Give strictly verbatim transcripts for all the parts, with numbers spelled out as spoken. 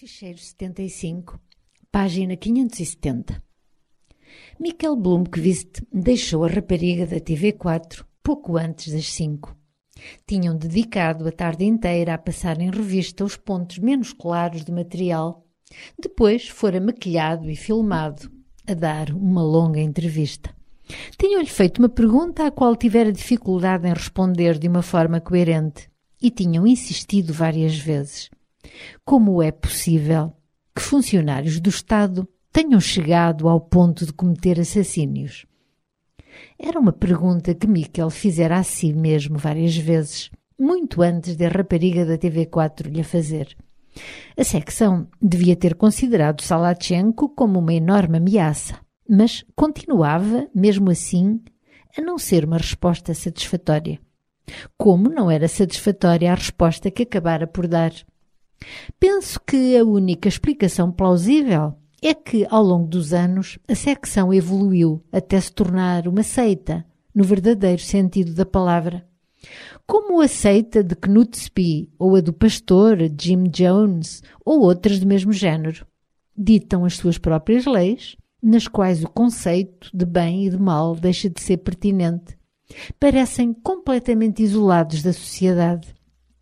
Ficheiro setenta e cinco, página quinhentos e setenta. Michael Blomqvist deixou a rapariga da T V quatro pouco antes das cinco. Tinham dedicado a tarde inteira a passar em revista os pontos menos claros do material. Depois fora maquilhado e filmado a dar uma longa entrevista. Tinham-lhe feito uma pergunta à qual tivera dificuldade em responder de uma forma coerente e tinham insistido várias vezes. Como é possível que funcionários do Estado tenham chegado ao ponto de cometer assassínios? Era uma pergunta que Michael fizera a si mesmo várias vezes, muito antes da rapariga da T V quatro lhe a fazer. A secção devia ter considerado Salatchenko como uma enorme ameaça, mas continuava, mesmo assim, a não ser uma resposta satisfatória. Como não era satisfatória a resposta que acabara por dar. Penso que a única explicação plausível é que, ao longo dos anos, a secção evoluiu até se tornar uma seita, no verdadeiro sentido da palavra. Como a seita de Knutsby, ou a do pastor Jim Jones, ou outras do mesmo género. Ditam as suas próprias leis, nas quais o conceito de bem e de mal deixa de ser pertinente. Parecem completamente isolados da sociedade.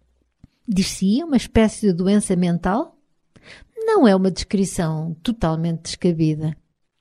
Dir-se-ia uma espécie de doença mental? Não é uma descrição totalmente descabida.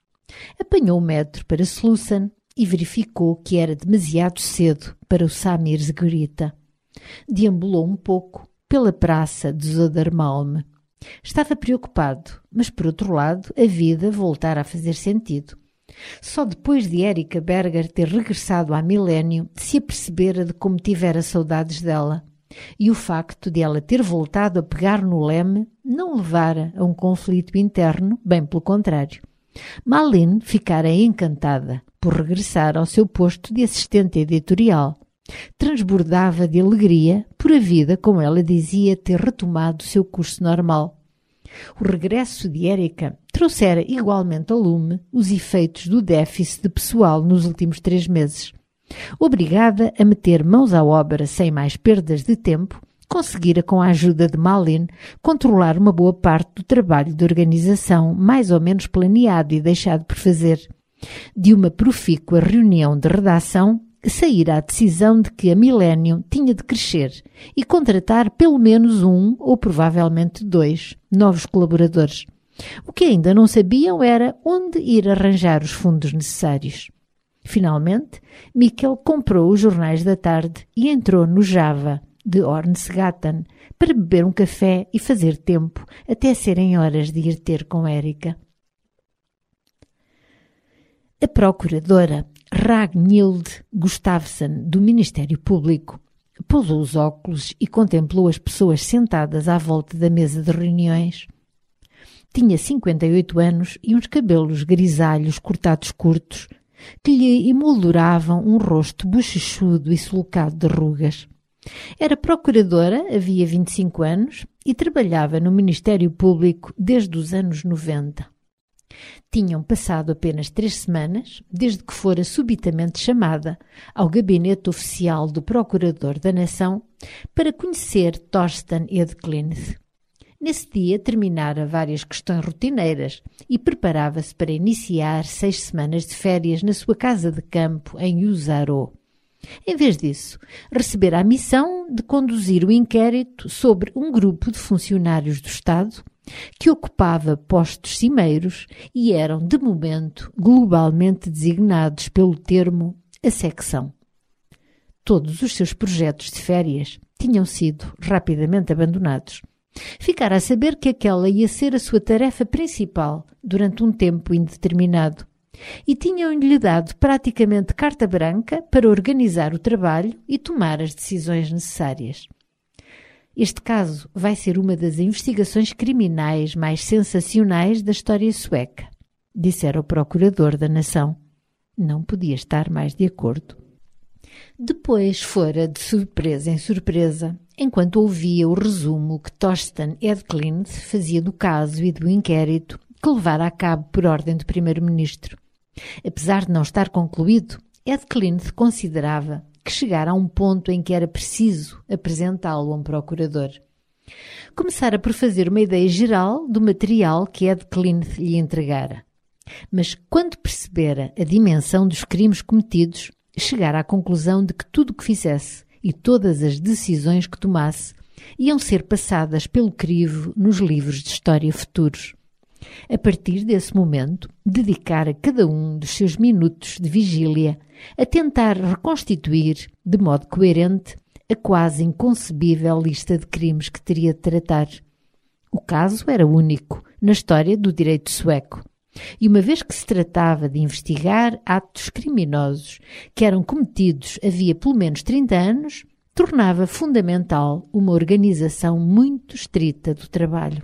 Apanhou o metro para Slussen e verificou que era demasiado cedo para o Samir Zgurita. Deambulou um pouco pela praça de Södermalm. Estava preocupado, mas por outro lado a vida voltara a fazer sentido. Só depois de Erika Berger ter regressado à Milênio se apercebera de como tivera saudades dela. E o facto de ela ter voltado a pegar no leme não levara a um conflito interno, bem pelo contrário. Malin ficara encantada por regressar ao seu posto de assistente editorial. Transbordava de alegria por a vida, como ela dizia, ter retomado o seu curso normal. O regresso de Erika trouxera igualmente ao lume os efeitos do déficit de pessoal nos últimos três meses. Obrigada a meter mãos à obra sem mais perdas de tempo, conseguira, com a ajuda de Malin, controlar uma boa parte do trabalho de organização mais ou menos planeado e deixado por fazer. De uma profícua reunião de redação, saíra a decisão de que a Millennium tinha de crescer e contratar pelo menos um, ou provavelmente dois, novos colaboradores. O que ainda não sabiam era onde ir arranjar os fundos necessários. Finalmente, Michael comprou os jornais da tarde e entrou no Java de Hornsgatan para beber um café e fazer tempo até serem horas de ir ter com Erika. A procuradora Ragnhild Gustafsson, do Ministério Público, pousou os óculos e contemplou as pessoas sentadas à volta da mesa de reuniões. Tinha cinquenta e oito anos e uns cabelos grisalhos cortados curtos, que lhe emolduravam um rosto bochechudo e sulcado de rugas. Era procuradora, havia vinte e cinco anos, e trabalhava no Ministério Público desde os anos noventa. Tinham passado apenas três semanas desde que fora subitamente chamada ao gabinete oficial do Procurador da Nação para conhecer Thorsten Edklint. Nesse dia terminara várias questões rotineiras e preparava-se para iniciar seis semanas de férias na sua casa de campo em Usaro. Em vez disso, recebera a missão de conduzir o inquérito sobre um grupo de funcionários do Estado que ocupava postos cimeiros e eram, de momento, globalmente designados pelo termo a secção. Todos os seus projetos de férias tinham sido rapidamente abandonados. Ficara a saber que aquela ia ser a sua tarefa principal durante um tempo indeterminado e tinham-lhe dado praticamente carta branca para organizar o trabalho e tomar as decisões necessárias. Este caso vai ser uma das investigações criminais mais sensacionais da história sueca, dissera o Procurador da Nação. Não podia estar mais de acordo. Depois fora de surpresa em surpresa, enquanto ouvia o resumo que Thorsten Edklint fazia do caso e do inquérito que levara a cabo por ordem do primeiro-ministro. Apesar de não estar concluído, Edklint considerava que chegara a um ponto em que era preciso apresentá-lo a um procurador. Começara por fazer uma ideia geral do material que Ed Klinth lhe entregara. Mas quando percebera a dimensão dos crimes cometidos, chegara à conclusão de que tudo o que fizesse e todas as decisões que tomasse iam ser passadas pelo crivo nos livros de história futuros. A partir desse momento, dedicara cada um dos seus minutos de vigília a tentar reconstituir, de modo coerente, a quase inconcebível lista de crimes que teria de tratar. O caso era único na história do direito sueco. E uma vez que se tratava de investigar atos criminosos que eram cometidos havia pelo menos trinta anos, tornava fundamental uma organização muito estrita do trabalho.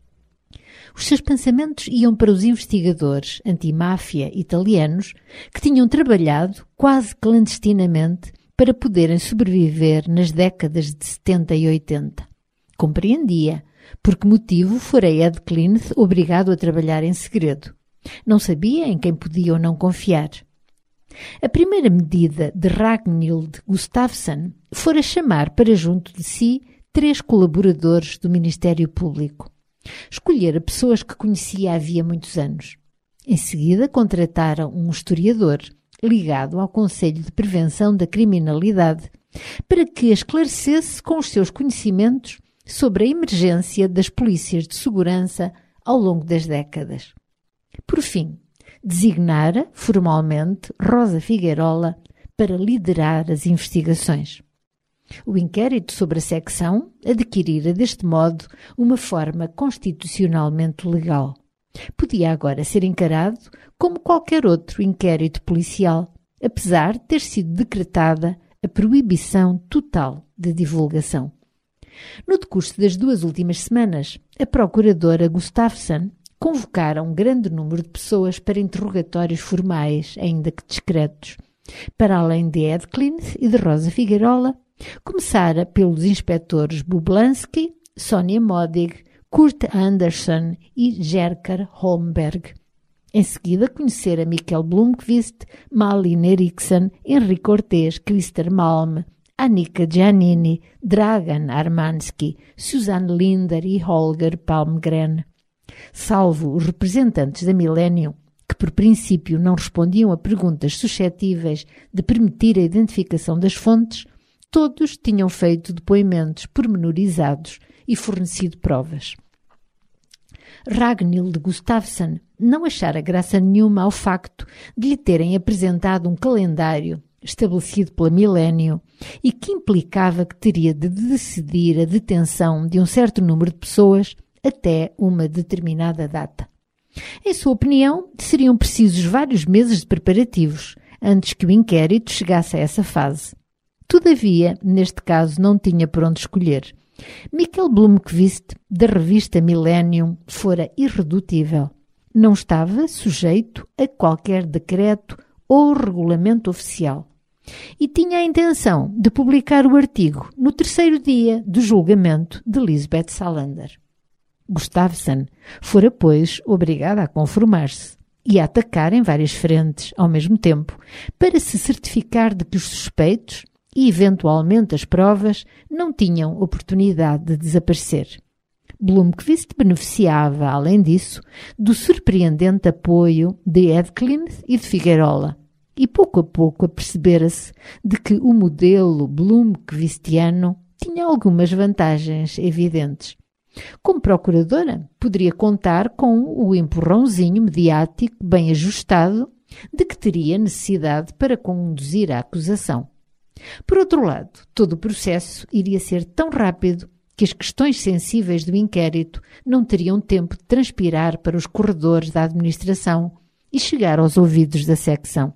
Os seus pensamentos iam para os investigadores anti-máfia italianos que tinham trabalhado quase clandestinamente para poderem sobreviver nas décadas de setenta e oitenta. Compreendia por que motivo fora Ed Klinth obrigado a trabalhar em segredo. Não sabia em quem podia ou não confiar. A primeira medida de Ragnhild Gustafsson fora chamar para junto de si três colaboradores do Ministério Público. Escolhera pessoas que conhecia havia muitos anos. Em seguida, contrataram um historiador ligado ao Conselho de Prevenção da Criminalidade para que esclarecesse com os seus conhecimentos sobre a emergência das polícias de segurança ao longo das décadas. Por fim, designara formalmente Rosa Figueirola para liderar as investigações. O inquérito sobre a secção adquirira deste modo uma forma constitucionalmente legal. Podia agora ser encarado como qualquer outro inquérito policial, apesar de ter sido decretada a proibição total de divulgação. No decurso das duas últimas semanas, a procuradora Gustafsson convocara um grande número de pessoas para interrogatórios formais, ainda que discretos. Para além de Ed Klinth e de Rosa Figueirola, começara pelos inspectores Bublansky, Sonia Modig, Kurt Andersson e Jerker Holmberg. Em seguida, conhecera Mikael Blomqvist, Malin Eriksson, Henrique Ortez, Christer Malm, Annika Giannini, Dragan Armansky, Susanne Linder e Holger Palmgren. Salvo os representantes da Millennium, que por princípio não respondiam a perguntas suscetíveis de permitir a identificação das fontes, todos tinham feito depoimentos pormenorizados e fornecido provas. Ragnhild Gustafsson não achara graça nenhuma ao facto de lhe terem apresentado um calendário estabelecido pela Millennium e que implicava que teria de decidir a detenção de um certo número de pessoas até uma determinada data. Em sua opinião, seriam precisos vários meses de preparativos antes que o inquérito chegasse a essa fase. Todavia, neste caso, não tinha por onde escolher. Mikael Blomqvist, da revista Millennium, fora irredutível. Não estava sujeito a qualquer decreto ou regulamento oficial. E tinha a intenção de publicar o artigo no terceiro dia do julgamento de Lisbeth Salander. Gustafsson fora, pois, obrigada a conformar-se e a atacar em várias frentes ao mesmo tempo, para se certificar de que os suspeitos e, eventualmente, as provas não tinham oportunidade de desaparecer. Blomqvist beneficiava, além disso, do surpreendente apoio de Ed Klinth e de Figueirola, e pouco a pouco apercebera-se de que o modelo Blomqvistiano tinha algumas vantagens evidentes. Como procuradora, poderia contar com o empurrãozinho mediático bem ajustado de que teria necessidade para conduzir a acusação. Por outro lado, todo o processo iria ser tão rápido que as questões sensíveis do inquérito não teriam tempo de transpirar para os corredores da administração e chegar aos ouvidos da secção.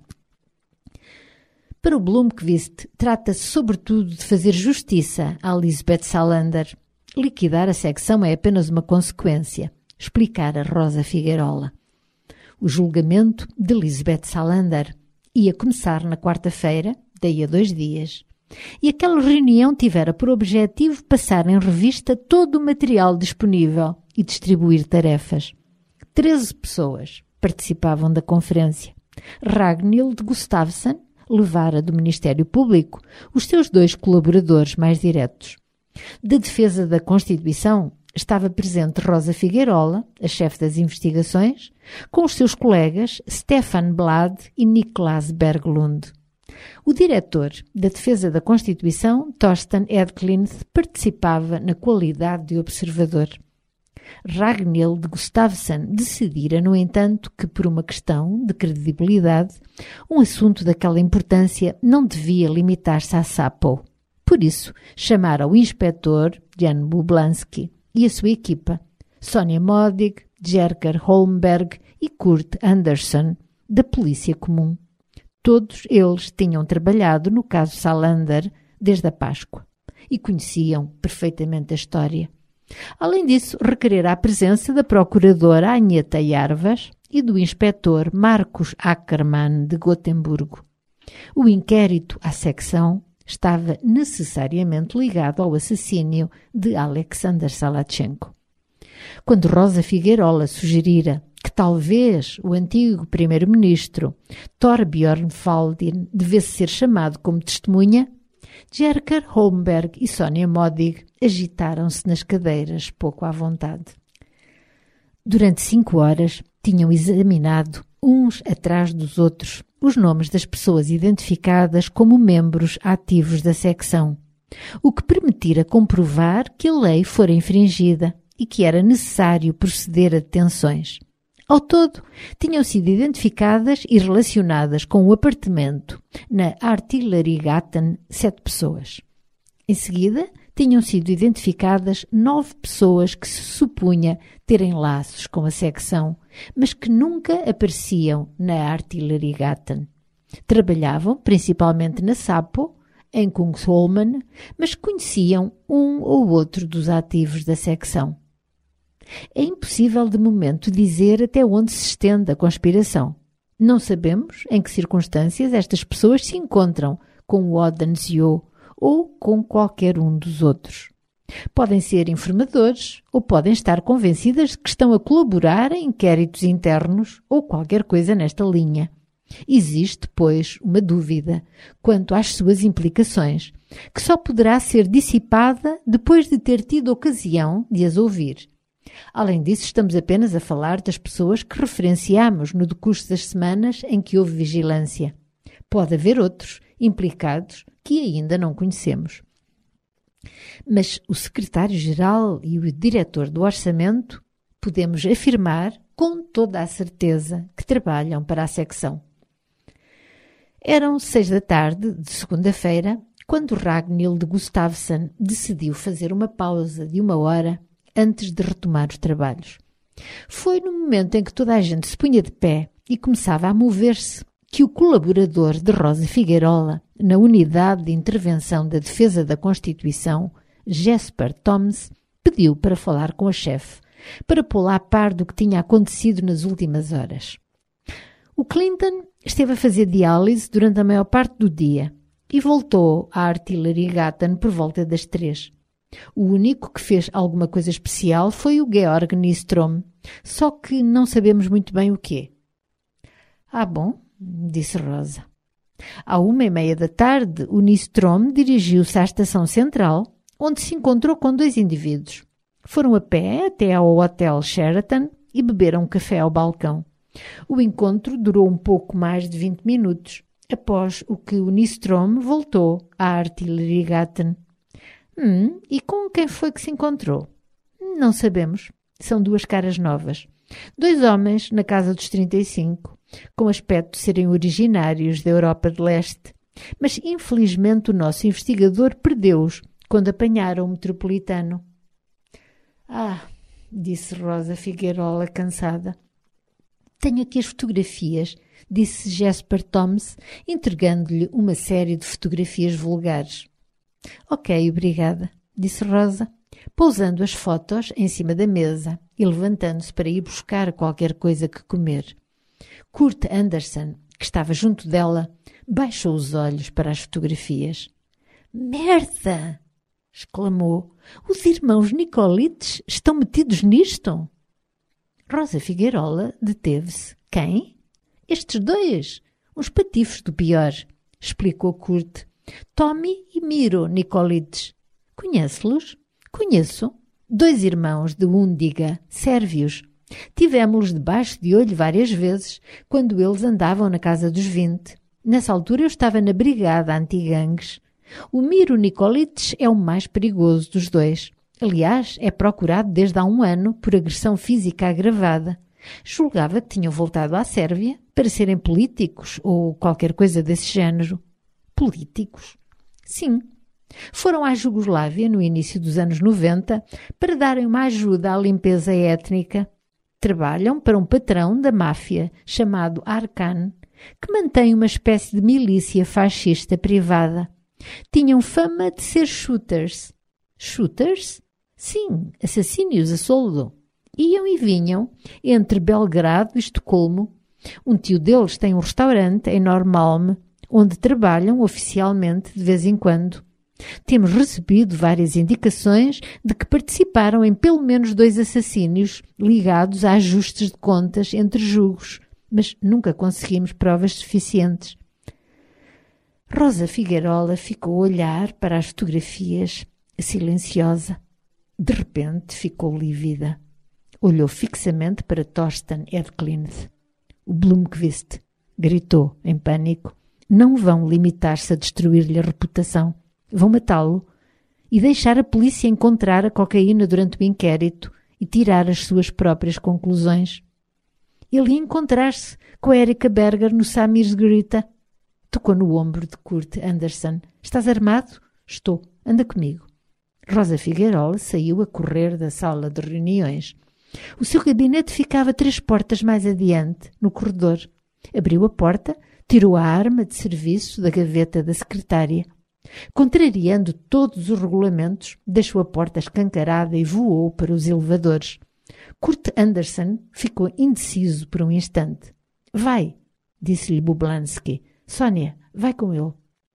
Para o Blomqvist, trata-se sobretudo de fazer justiça a Lisbeth Salander. Liquidar a secção é apenas uma consequência, explicara Rosa Figueirola. O julgamento de Lisbeth Salander ia começar na quarta-feira, daí a dois dias, e aquela reunião tivera por objetivo passar em revista todo o material disponível e distribuir tarefas. Treze pessoas participavam da conferência. Ragnhild Gustafsson levara do Ministério Público os seus dois colaboradores mais diretos. Da defesa da Constituição estava presente Rosa Figueirola, a chefe das investigações, com os seus colegas Stefan Blad e Niklas Berglund. O diretor da defesa da Constituição, Thorsten Edklint, participava na qualidade de observador. Ragnhild Gustafsson decidira, no entanto, que por uma questão de credibilidade, um assunto daquela importância não devia limitar-se à Sapo. Por isso, chamara o inspetor Jan Bublansky e a sua equipa, Sonja Modig, Jerker Holmberg e Kurt Andersson, da Polícia Comum. Todos eles tinham trabalhado no caso Salander desde a Páscoa e conheciam perfeitamente a história. Além disso, requerera a presença da procuradora Agneta Jarvas e do inspetor Marcus Ackermann de Gotemburgo. O inquérito à secção estava necessariamente ligado ao assassínio de Alexander Salachenko. Quando Rosa Figueirola sugerira que talvez o antigo primeiro-ministro Thorbjörn Faldin devesse ser chamado como testemunha, Jerker Holmberg e Sonja Modig agitaram-se nas cadeiras pouco à vontade. Durante cinco horas tinham examinado, uns atrás dos outros, os nomes das pessoas identificadas como membros ativos da secção, o que permitira comprovar que a lei fora infringida e que era necessário proceder a detenções. Ao todo, tinham sido identificadas e relacionadas com o apartamento na Artilleriegatan sete pessoas. Em seguida, tinham sido identificadas nove pessoas que se supunha terem laços com a secção, mas que nunca apareciam na Artilleriegatan. Trabalhavam principalmente na Sapo, em Kungsholmen, mas conheciam um ou outro dos ativos da secção. É impossível de momento dizer até onde se estende a conspiração. Não sabemos em que circunstâncias estas pessoas se encontram com o Odensio ou com qualquer um dos outros. Podem ser informadores ou podem estar convencidas de que estão a colaborar em inquéritos internos ou qualquer coisa nesta linha. Existe, pois, uma dúvida quanto às suas implicações, que só poderá ser dissipada depois de ter tido ocasião de as ouvir. Além disso, estamos apenas a falar das pessoas que referenciamos no decurso das semanas em que houve vigilância. Pode haver outros implicados que ainda não conhecemos. Mas o secretário-geral e o diretor do orçamento podemos afirmar com toda a certeza que trabalham para a secção. Eram seis da tarde de segunda-feira quando Ragnhild Gustafsson decidiu fazer uma pausa de uma hora antes de retomar os trabalhos. Foi no momento em que toda a gente se punha de pé e começava a mover-se que o colaborador de Rosa Figueirola na Unidade de Intervenção da Defesa da Constituição, Jesper Thoms, pediu para falar com a chefe, para pô-la a par do que tinha acontecido nas últimas horas. O Clinton esteve a fazer diálise durante a maior parte do dia e voltou à Artilleriegatan por volta das três. O único que fez alguma coisa especial foi o Georg Nystrom, só que não sabemos muito bem o quê. Ah, bom, disse Rosa. À uma e meia da tarde, o Nystrom dirigiu-se à estação central, onde se encontrou com dois indivíduos. Foram a pé até ao Hotel Sheraton e beberam café ao balcão. O encontro durou um pouco mais de vinte minutos, após o que o Nystrom voltou à Artilleriegatan. Hum, e com quem foi que se encontrou? Não sabemos. São duas caras novas. Dois homens na casa dos trinta e cinco, com aspecto de serem originários da Europa de Leste. Mas, infelizmente, o nosso investigador perdeu-os quando apanharam o metropolitano. Ah, disse Rosa Figueirola, cansada. Tenho aqui as fotografias, disse Jesper Thoms, entregando-lhe uma série de fotografias vulgares. Ok, obrigada, disse Rosa, pousando as fotos em cima da mesa e levantando-se para ir buscar qualquer coisa que comer. Kurt Andersson, que estava junto dela, baixou os olhos para as fotografias. Merda! Exclamou. Os irmãos Nicolites estão metidos nisto? Rosa Figueirola deteve-se. Quem? Estes dois, uns patifes do pior, explicou Kurt. Tommy e Miro Nicolites. Conhece-los? Conheço. Dois irmãos de Undiga, sérvios. Tivemos-los debaixo de olho várias vezes, quando eles andavam na casa dos vinte. Nessa altura eu estava na brigada anti-gangues. O Miro Nikolic é o mais perigoso dos dois. Aliás, é procurado desde há um ano por agressão física agravada. Julgava que tinham voltado à Sérvia para serem políticos ou qualquer coisa desse género. Políticos? Sim. Foram à Jugoslávia no início dos anos noventa para darem uma ajuda à limpeza étnica. Trabalham para um patrão da máfia chamado Arkan, que mantém uma espécie de milícia fascista privada. Tinham fama de ser shooters. Shooters? Sim, assassínios a soldo. Iam e vinham entre Belgrado e Estocolmo. Um tio deles tem um restaurante em Norrmalm, onde trabalham oficialmente de vez em quando. Temos recebido várias indicações de que participaram em pelo menos dois assassínios ligados a ajustes de contas entre jugos, mas nunca conseguimos provas suficientes. Rosa Figueirola ficou a olhar para as fotografias, silenciosa. De repente ficou lívida. Olhou fixamente para Thorsten Edklint. O Blomqvist gritou em pânico. Não vão limitar-se a destruir-lhe a reputação. Vão matá-lo e deixar a polícia encontrar a cocaína durante o inquérito e tirar as suas próprias conclusões. Ele ia encontrar-se com a Erika Berger no Samirsgrita. Tocou no ombro de Kurt Andersen. Estás armado? Estou. Anda comigo. Rosa Figueirola saiu a correr da sala de reuniões. O seu gabinete ficava três portas mais adiante, no corredor. Abriu a porta, tirou a arma de serviço da gaveta da secretária. Contrariando todos os regulamentos, deixou a porta escancarada e voou para os elevadores. Kurt Andersen ficou indeciso por um instante. Vai, disse-lhe Bublansky. Sónia, vai com ele.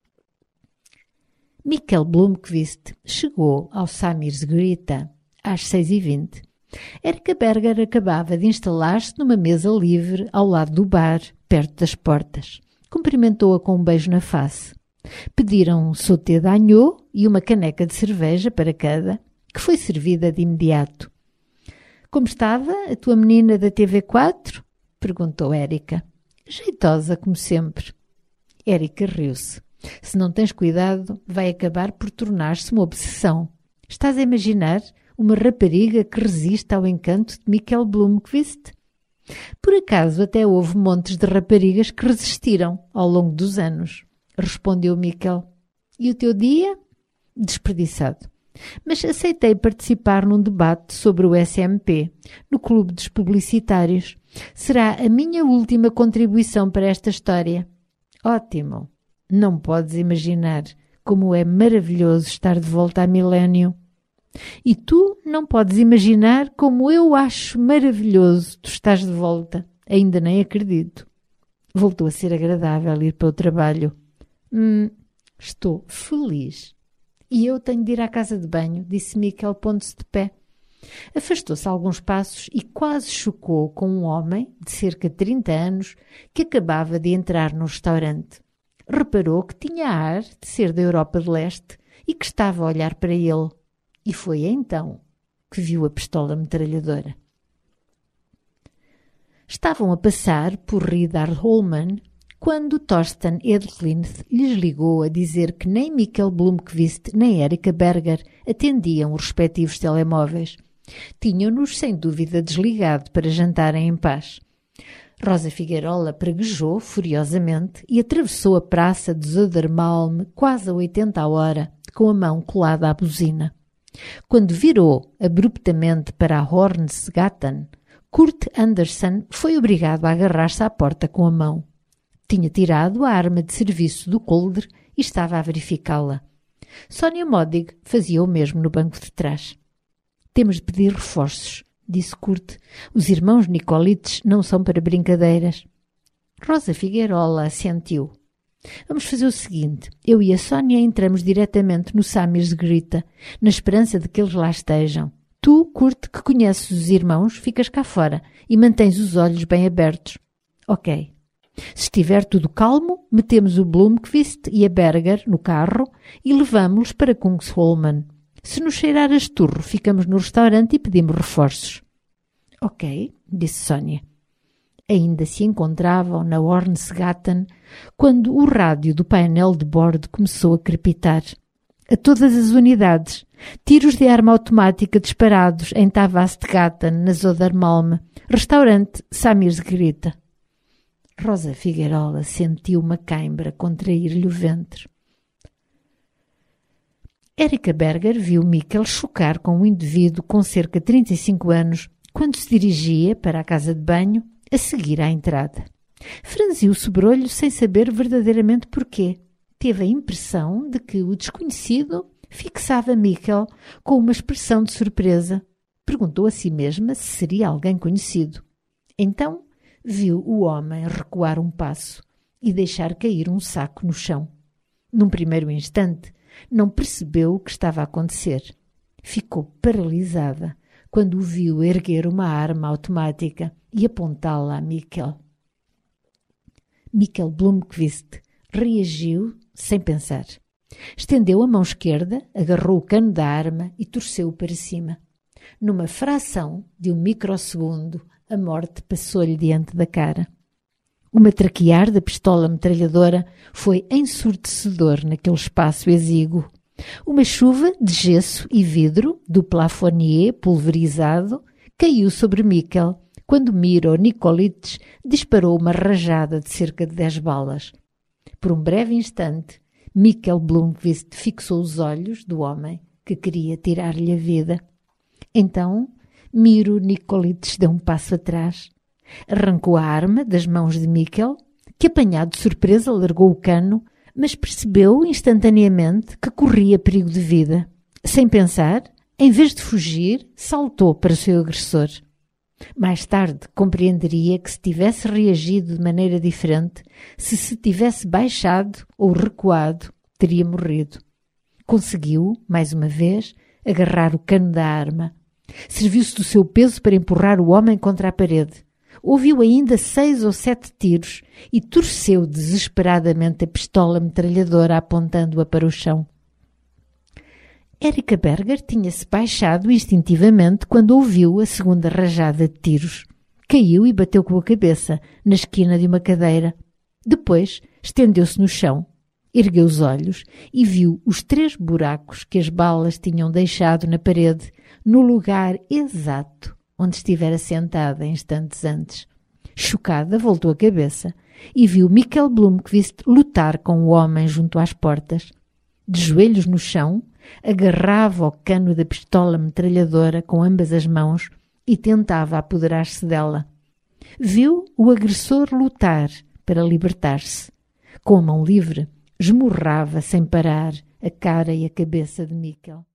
Mikkel Blomqvist chegou ao Samirsgrita às seis e vinte. Erika Berger acabava de instalar-se numa mesa livre ao lado do bar, perto das portas. Cumprimentou-a com um beijo na face. Pediram um sauté d'agneau e uma caneca de cerveja para cada, que foi servida de imediato. Como estava a tua menina da T V quatro? Perguntou Erika. Jeitosa, como sempre. Erika riu-se. Se não tens cuidado, vai acabar por tornar-se uma obsessão. Estás a imaginar uma rapariga que resiste ao encanto de Mikkel Blomqvist? Por acaso até houve montes de raparigas que resistiram ao longo dos anos, respondeu Mikkel. E o teu dia? Desperdiçado. Mas aceitei participar num debate sobre o S M P, no Clube dos Publicitários. Será a minha última contribuição para esta história. Ótimo! Não podes imaginar como é maravilhoso estar de volta a Milénio. E tu não podes imaginar como eu acho maravilhoso tu estás de volta. Ainda nem acredito. Voltou a ser agradável ir para o trabalho. Hum, estou feliz. E eu tenho de ir à casa de banho, disse Mikkel, pondo-se de pé. Afastou-se alguns passos e quase chocou com um homem de cerca de trinta anos que acabava de entrar no restaurante. Reparou que tinha ar de ser da Europa de Leste e que estava a olhar para ele. E foi então que viu a pistola metralhadora. Estavam a passar por Riddarholmen quando Thorsten Edklint lhes ligou a dizer que nem Mikkel Blomqvist nem Erika Berger atendiam os respectivos telemóveis. Tinham-nos, sem dúvida, desligado para jantarem em paz. Rosa Figueirola praguejou furiosamente e atravessou a praça de Södermalm quase a oitenta a hora, com a mão colada à buzina. Quando virou abruptamente para a Hornsgatan, Kurt Andersen foi obrigado a agarrar-se à porta com a mão. Tinha tirado a arma de serviço do coldre e estava a verificá-la. Sónia Modig fazia o mesmo no banco de trás. Temos de pedir reforços, disse Kurt. Os irmãos Nikolic não são para brincadeiras. Rosa Figueirola assentiu. Vamos fazer o seguinte. Eu e a Sónia entramos diretamente no Samirsgrita, na esperança de que eles lá estejam. Tu, Kurt, que conheces os irmãos, ficas cá fora e mantens os olhos bem abertos. Ok. Se estiver tudo calmo, metemos o Blomqvist e a Berger no carro e levamos-los para Kungsholmen. Se nos cheirar a esturro, ficamos no restaurante e pedimos reforços. Ok, disse Sónia. Ainda se encontravam na Ornsgatan quando o rádio do painel de bordo começou a crepitar. A todas as unidades, tiros de arma automática disparados em Tavastgatan, na Södermalm, restaurante Samirsgrita. Rosa Figueirola sentiu uma cãibra contrair-lhe o ventre. Erika Berger viu Mikkel chocar com um indivíduo com cerca de trinta e cinco anos quando se dirigia para a casa de banho a seguir à entrada. Franziu o sobrolho sem saber verdadeiramente porquê. Teve a impressão de que o desconhecido fixava Mikkel com uma expressão de surpresa. Perguntou a si mesma se seria alguém conhecido. Então viu o homem recuar um passo e deixar cair um saco no chão. Num primeiro instante, não percebeu o que estava a acontecer. Ficou paralisada quando o viu erguer uma arma automática e apontá-la a Mikkel. Mikkel Blomqvist reagiu sem pensar. Estendeu a mão esquerda, agarrou o cano da arma e torceu-o para cima. Numa fração de um microsegundo, a morte passou-lhe diante da cara. O matraquear da pistola metralhadora foi ensurdecedor naquele espaço exíguo. Uma chuva de gesso e vidro do plafonier pulverizado caiu sobre Mikkel quando Miro Nikolic disparou uma rajada de cerca de dez balas. Por um breve instante, Mikkel Blomqvist fixou os olhos do homem que queria tirar-lhe a vida. Então, Miro Nikolic deu um passo atrás, arrancou a arma das mãos de Mikkel, que, apanhado de surpresa, largou o cano, mas percebeu instantaneamente que corria perigo de vida. Sem pensar, em vez de fugir, saltou para o seu agressor. Mais tarde compreenderia que se tivesse reagido de maneira diferente, se se tivesse baixado ou recuado, teria morrido. Conseguiu, mais uma vez, agarrar o cano da arma. Serviu-se do seu peso para empurrar o homem contra a parede. Ouviu ainda seis ou sete tiros e torceu desesperadamente a pistola metralhadora apontando-a para o chão. Erika Berger tinha-se baixado instintivamente quando ouviu a segunda rajada de tiros. Caiu e bateu com a cabeça na esquina de uma cadeira. Depois estendeu-se no chão, ergueu os olhos e viu os três buracos que as balas tinham deixado na parede, no lugar exato onde estivera sentada instantes antes. Chocada, voltou a cabeça e viu Mikkel Blomqvist lutar com o homem junto às portas. De joelhos no chão, agarrava o cano da pistola metralhadora com ambas as mãos e tentava apoderar-se dela. Viu o agressor lutar para libertar-se. Com a mão livre, esmurrava sem parar a cara e a cabeça de Mikkel.